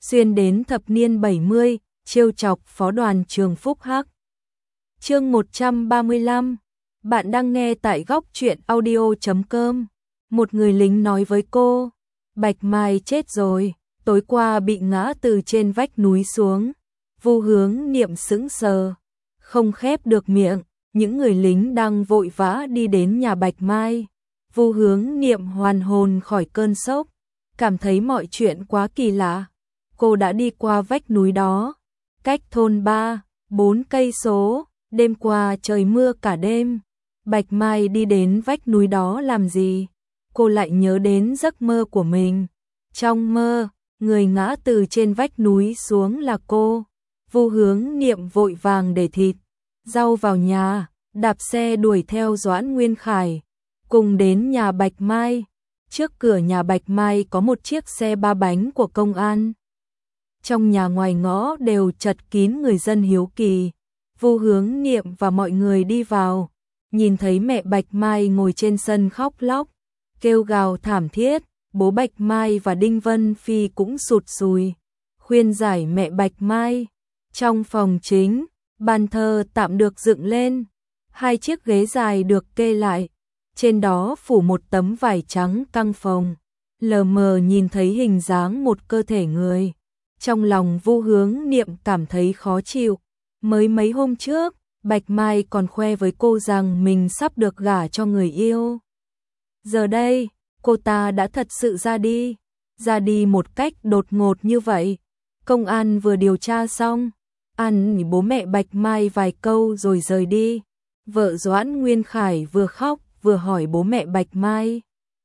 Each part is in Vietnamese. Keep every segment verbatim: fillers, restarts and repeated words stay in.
xuyên đến thập niên bảy mươi, trêu chọc phó đoàn trường Phúc Hắc. Chương một trăm ba mươi lăm. Bạn đang nghe tại góc truyện audio chấm com. Một người lính nói với cô, Bạch Mai chết rồi, tối qua bị ngã từ trên vách núi xuống. Vu Hướng Niệm sững sờ, không khép được miệng. Những người lính đang vội vã đi đến nhà Bạch Mai. Vu Hướng Niệm hoàn hồn khỏi cơn sốc, cảm thấy mọi chuyện quá kỳ lạ. Cô đã đi qua vách núi đó, cách thôn ba, bốn cây số, đêm qua trời mưa cả đêm. Bạch Mai đi đến vách núi đó làm gì? Cô lại nhớ đến giấc mơ của mình. Trong mơ, người ngã từ trên vách núi xuống là cô. Vu Hướng Niệm vội vàng để thịt, rau vào nhà, đạp xe đuổi theo Doãn Nguyên Khải, cùng đến nhà Bạch Mai. Trước cửa nhà Bạch Mai có một chiếc xe ba bánh của công an. Trong nhà ngoài ngõ đều chật kín người dân hiếu kỳ. Vu Hướng Niệm và mọi người đi vào, nhìn thấy mẹ Bạch Mai ngồi trên sân khóc lóc, kêu gào thảm thiết. Bố Bạch Mai và Đinh Vân Phi cũng sụt sùi, khuyên giải mẹ Bạch Mai. Trong phòng chính, bàn thờ tạm được dựng lên, hai chiếc ghế dài được kê lại, trên đó phủ một tấm vải trắng căng phồng, lờ mờ nhìn thấy hình dáng một cơ thể người. Trong lòng Vu Hướng Niệm cảm thấy khó chịu. Mới mấy hôm trước, Bạch Mai còn khoe với cô rằng mình sắp được gả cho người yêu. Giờ đây, cô ta đã thật sự ra đi, ra đi một cách đột ngột như vậy. Công an vừa điều tra xong, ăn bố mẹ Bạch Mai vài câu rồi rời đi. Vợ Doãn Nguyên Khải vừa khóc vừa hỏi bố mẹ Bạch Mai.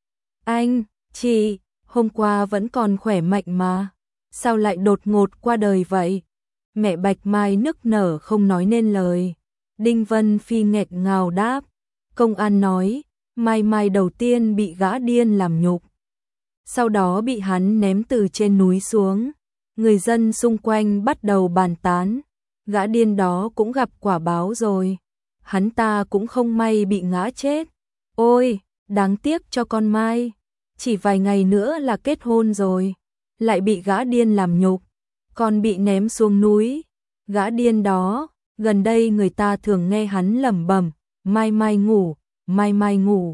Anh, chị, hôm qua vẫn còn khỏe mạnh mà, sao lại đột ngột qua đời vậy? Mẹ Bạch Mai nức nở không nói nên lời. Đinh Vân Phi nghẹt ngào đáp. Công an nói, Mai Mai đầu tiên bị gã điên làm nhục, sau đó bị hắn ném từ trên núi xuống. Người dân xung quanh bắt đầu bàn tán, gã điên đó cũng gặp quả báo rồi. Hắn ta cũng không may bị ngã chết. Ôi, đáng tiếc cho con Mai, chỉ vài ngày nữa là kết hôn rồi, lại bị gã điên làm nhục, còn bị ném xuống núi. Gã điên đó, gần đây người ta thường nghe hắn lẩm bẩm, Mai Mai ngủ, Mai Mai ngủ.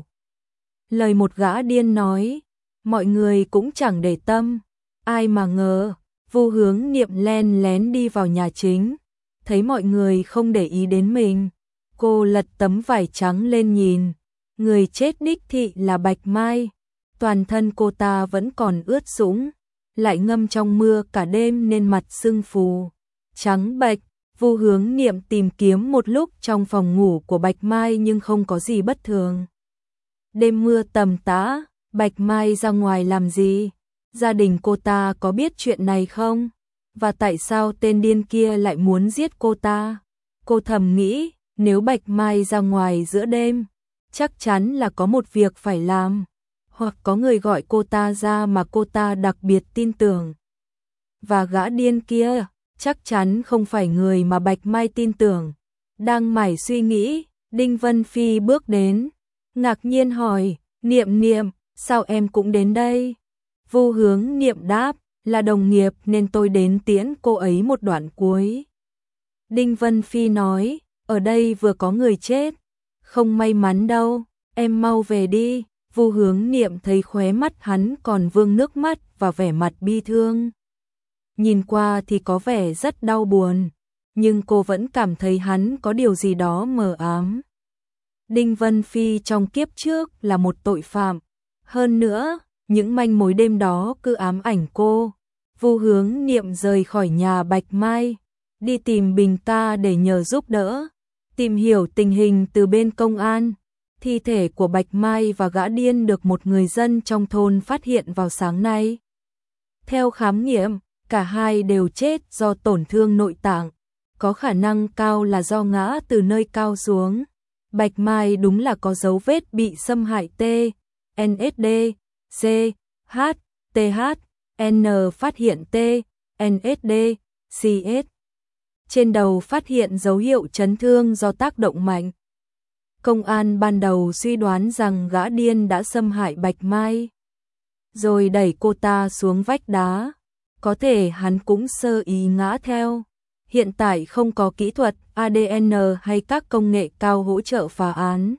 Lời một gã điên nói, mọi người cũng chẳng để tâm. Ai mà ngờ, Vu Hướng Niệm len lén đi vào nhà chính, thấy mọi người không để ý đến mình. Cô lật tấm vải trắng lên nhìn, người chết đích thị là Bạch Mai. Toàn thân cô ta vẫn còn ướt sũng, lại ngâm trong mưa cả đêm nên mặt sưng phù, trắng bệch. Vu Hướng Niệm tìm kiếm một lúc trong phòng ngủ của Bạch Mai nhưng không có gì bất thường. Đêm mưa tầm tã, Bạch Mai ra ngoài làm gì? Gia đình cô ta có biết chuyện này không? Và tại sao tên điên kia lại muốn giết cô ta? Cô thầm nghĩ, nếu Bạch Mai ra ngoài giữa đêm, chắc chắn là có một việc phải làm, hoặc có người gọi cô ta ra mà cô ta đặc biệt tin tưởng. Và gã điên kia chắc chắn không phải người mà Bạch Mai tin tưởng. Đang mải suy nghĩ, Đinh Vân Phi bước đến, ngạc nhiên hỏi, Niệm Niệm, sao em cũng đến đây? Vu Hướng Niệm đáp, là đồng nghiệp nên tôi đến tiễn cô ấy một đoạn cuối. Đinh Vân Phi nói, ở đây vừa có người chết, không may mắn đâu, em mau về đi. Vu Hướng Niệm thấy khóe mắt hắn còn vương nước mắt và vẻ mặt bi thương. Nhìn qua thì có vẻ rất đau buồn, nhưng cô vẫn cảm thấy hắn có điều gì đó mờ ám. Đinh Vân Phi trong kiếp trước là một tội phạm, hơn nữa, những manh mối đêm đó cứ ám ảnh cô. Vu Hướng Niệm rời khỏi nhà Bạch Mai, đi tìm Bình ca để nhờ giúp đỡ, tìm hiểu tình hình từ bên công an. Thi thể của Bạch Mai và gã điên được một người dân trong thôn phát hiện vào sáng nay. Theo khám nghiệm, cả hai đều chết do tổn thương nội tạng, có khả năng cao là do ngã từ nơi cao xuống. Bạch Mai đúng là có dấu vết bị xâm hại T, en ét đê, C, H, tê hát, N phát hiện T, en ét đê, xê ét. Trên đầu phát hiện dấu hiệu chấn thương do tác động mạnh. Công an ban đầu suy đoán rằng gã điên đã xâm hại Bạch Mai, rồi đẩy cô ta xuống vách đá. có thể hắn cũng sơ ý ngã theo. Hiện tại không có kỹ thuật a đê en hay các công nghệ cao hỗ trợ phá án,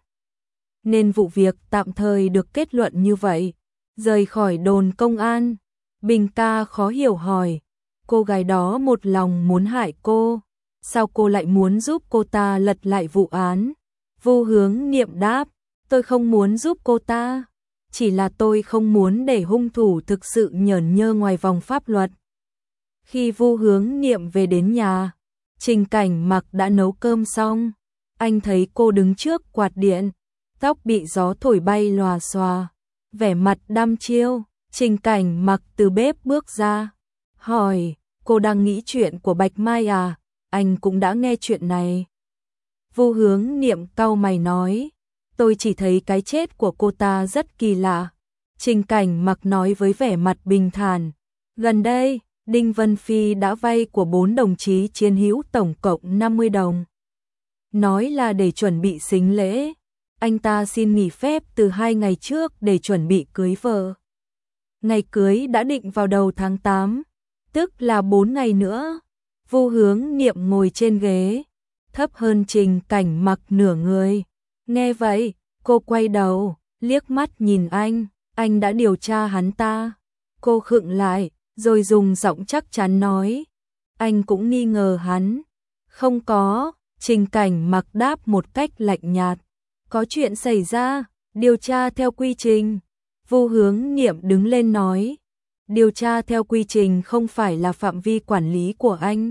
nên vụ việc tạm thời được kết luận như vậy. Rời khỏi đồn công an, Bình ca khó hiểu hỏi, cô gái đó một lòng muốn hại cô, sao cô lại muốn giúp cô ta lật lại vụ án? Vu Hướng Niệm đáp, tôi không muốn giúp cô ta, chỉ là tôi không muốn để hung thủ thực sự nhởn nhơ ngoài vòng pháp luật. Khi Vu Hướng Niệm về đến nhà, Trình Cảnh Mặc đã nấu cơm xong. Anh thấy cô đứng trước quạt điện, tóc bị gió thổi bay lòa xòa, vẻ mặt đăm chiêu. Trình Cảnh Mặc từ bếp bước ra, hỏi, cô đang nghĩ chuyện của Bạch Mai à? Anh cũng đã nghe chuyện này. Vu Hướng Niệm cau mày nói, tôi chỉ thấy cái chết của cô ta rất kỳ lạ. Trình Cảnh Mặc nói với vẻ mặt bình thản, gần đây, Đinh Vân Phi đã vay của bốn đồng chí chiến hữu tổng cộng năm mươi đồng. Nói là để chuẩn bị sính lễ. Anh ta xin nghỉ phép từ hai ngày trước để chuẩn bị cưới vợ. Ngày cưới đã định vào đầu tháng tám, tức là bốn ngày nữa. Vu Hướng Niệm ngồi trên ghế, thấp hơn Trình Cảnh Mặc nửa người. Nghe vậy, cô quay đầu, liếc mắt nhìn anh, anh đã điều tra hắn ta. Cô khựng lại, rồi dùng giọng chắc chắn nói, anh cũng nghi ngờ hắn. Không có, Trình Cảnh Mặc đáp một cách lạnh nhạt, có chuyện xảy ra, điều tra theo quy trình. Vu Hướng Niệm đứng lên nói, điều tra theo quy trình không phải là phạm vi quản lý của anh.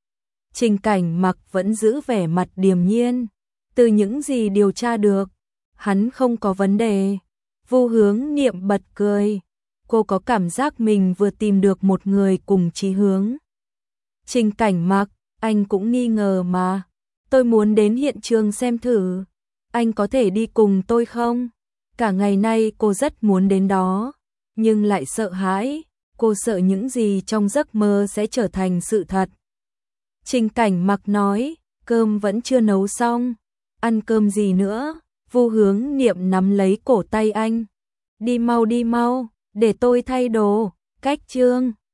Trình Cảnh Mặc vẫn giữ vẻ mặt điềm nhiên, từ những gì điều tra được, hắn không có vấn đề. Vu Hướng Niệm bật cười, cô có cảm giác mình vừa tìm được một người cùng chí hướng. Trình Cảnh Mặc, anh cũng nghi ngờ mà, tôi muốn đến hiện trường xem thử, anh có thể đi cùng tôi không? Cả ngày nay cô rất muốn đến đó, nhưng lại sợ hãi, cô sợ những gì trong giấc mơ sẽ trở thành sự thật. Trình Cảnh Mặc nói, cơm vẫn chưa nấu xong, ăn cơm gì nữa? Vu Hướng Niệm nắm lấy cổ tay anh, đi mau đi mau, để tôi thay đồ, cách trương.